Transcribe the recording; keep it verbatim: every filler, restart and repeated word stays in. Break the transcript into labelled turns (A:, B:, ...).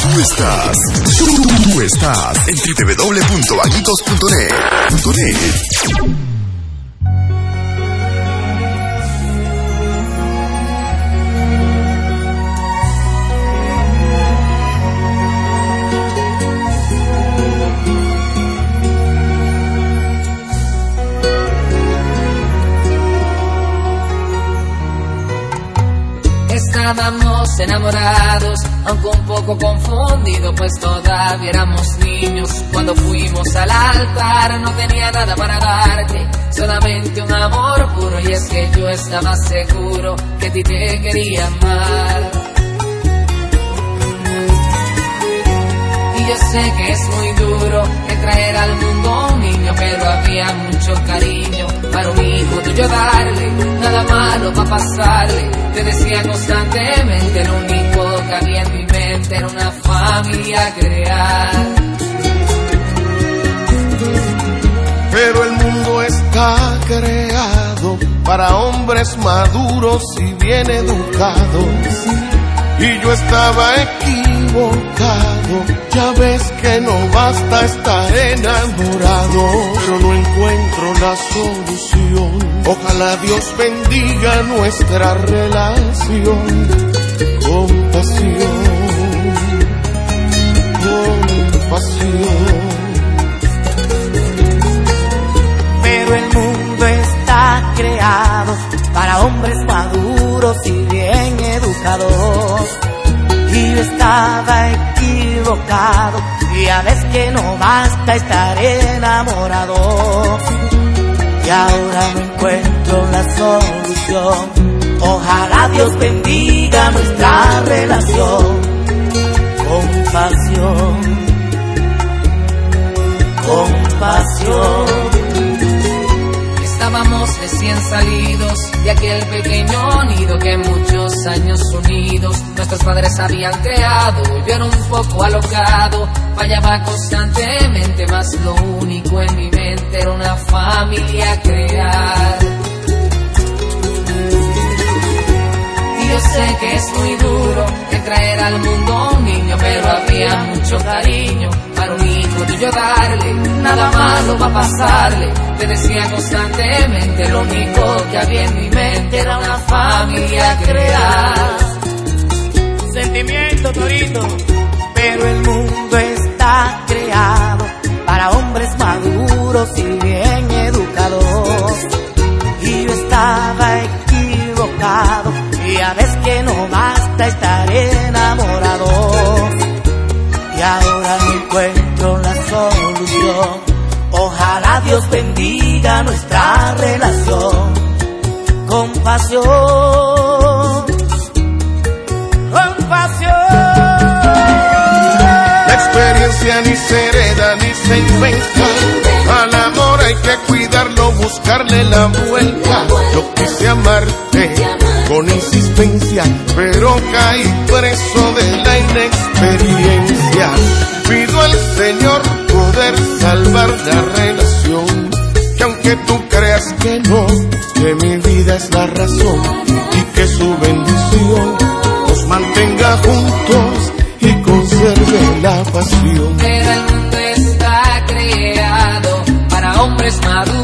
A: Tú estás, tú, tú estás en doble u doble u doble u punto bañitos punto net.
B: Estábamos enamorados, aunque un poco confundidos, pues todavía éramos niños. Cuando fuimos al altar no tenía nada para darte, solamente un amor puro. Y es que yo estaba seguro que a ti te quería amar. Y yo sé que es muy duro el traer al mundo un niño, pero había mucho cariño para un hijo tuyo darle. Nada malo va a pasarle, te decía constantemente. Lo único que había en mi mente era una familia crear.
C: Pero el mundo está creado para hombres maduros y bien educados. Y yo estaba equivocado, ya ves que no basta estar enamorado. Pero no encuentro la solución, ojalá Dios bendiga nuestra relación. Compasión, compasión.
D: Pero el mundo está creado para hombres maduros y bien educados. Y yo estaba equivocado, ya ves que no basta estar enamorado. Y ahora no encuentro la solución, ojalá Dios bendiga nuestra relación. Compasión, compasión.
B: Estábamos recién salidos de aquel pequeño nido que muchos años unidos nuestros padres habían creado. Yo era un poco alocado, fallaba constantemente, mas lo único en mi mente era una familia crear. Y yo sé que es muy duro el traer al mundo un niño, pero había mucho cariño para un hijo tuyo darle. Nada malo va a pasarle, te decía constantemente. Lo único que había en mi mente era una familia crear.
D: Sentimiento, Torito. Pero el mundo está creado para hombres maduros y bien educados. Y yo estaba equivocado, y a veces que no basta estar enamorado. Y ahora no encuentro la solución, ojalá Dios bendiga nuestra relación. Compasión, compasión.
C: La experiencia ni se hereda ni se inventa, al amor hay que cuidarlo, buscarle la vuelta. Yo quise amarte con insistencia, pero caí preso de la inexperiencia. Pido al Señor poder salvar la relación, que aunque tú creas que no, que mi vida es la razón, y que su bendición nos mantenga juntos y conserve la pasión.
B: Pero el mundo está creado para hombres maduros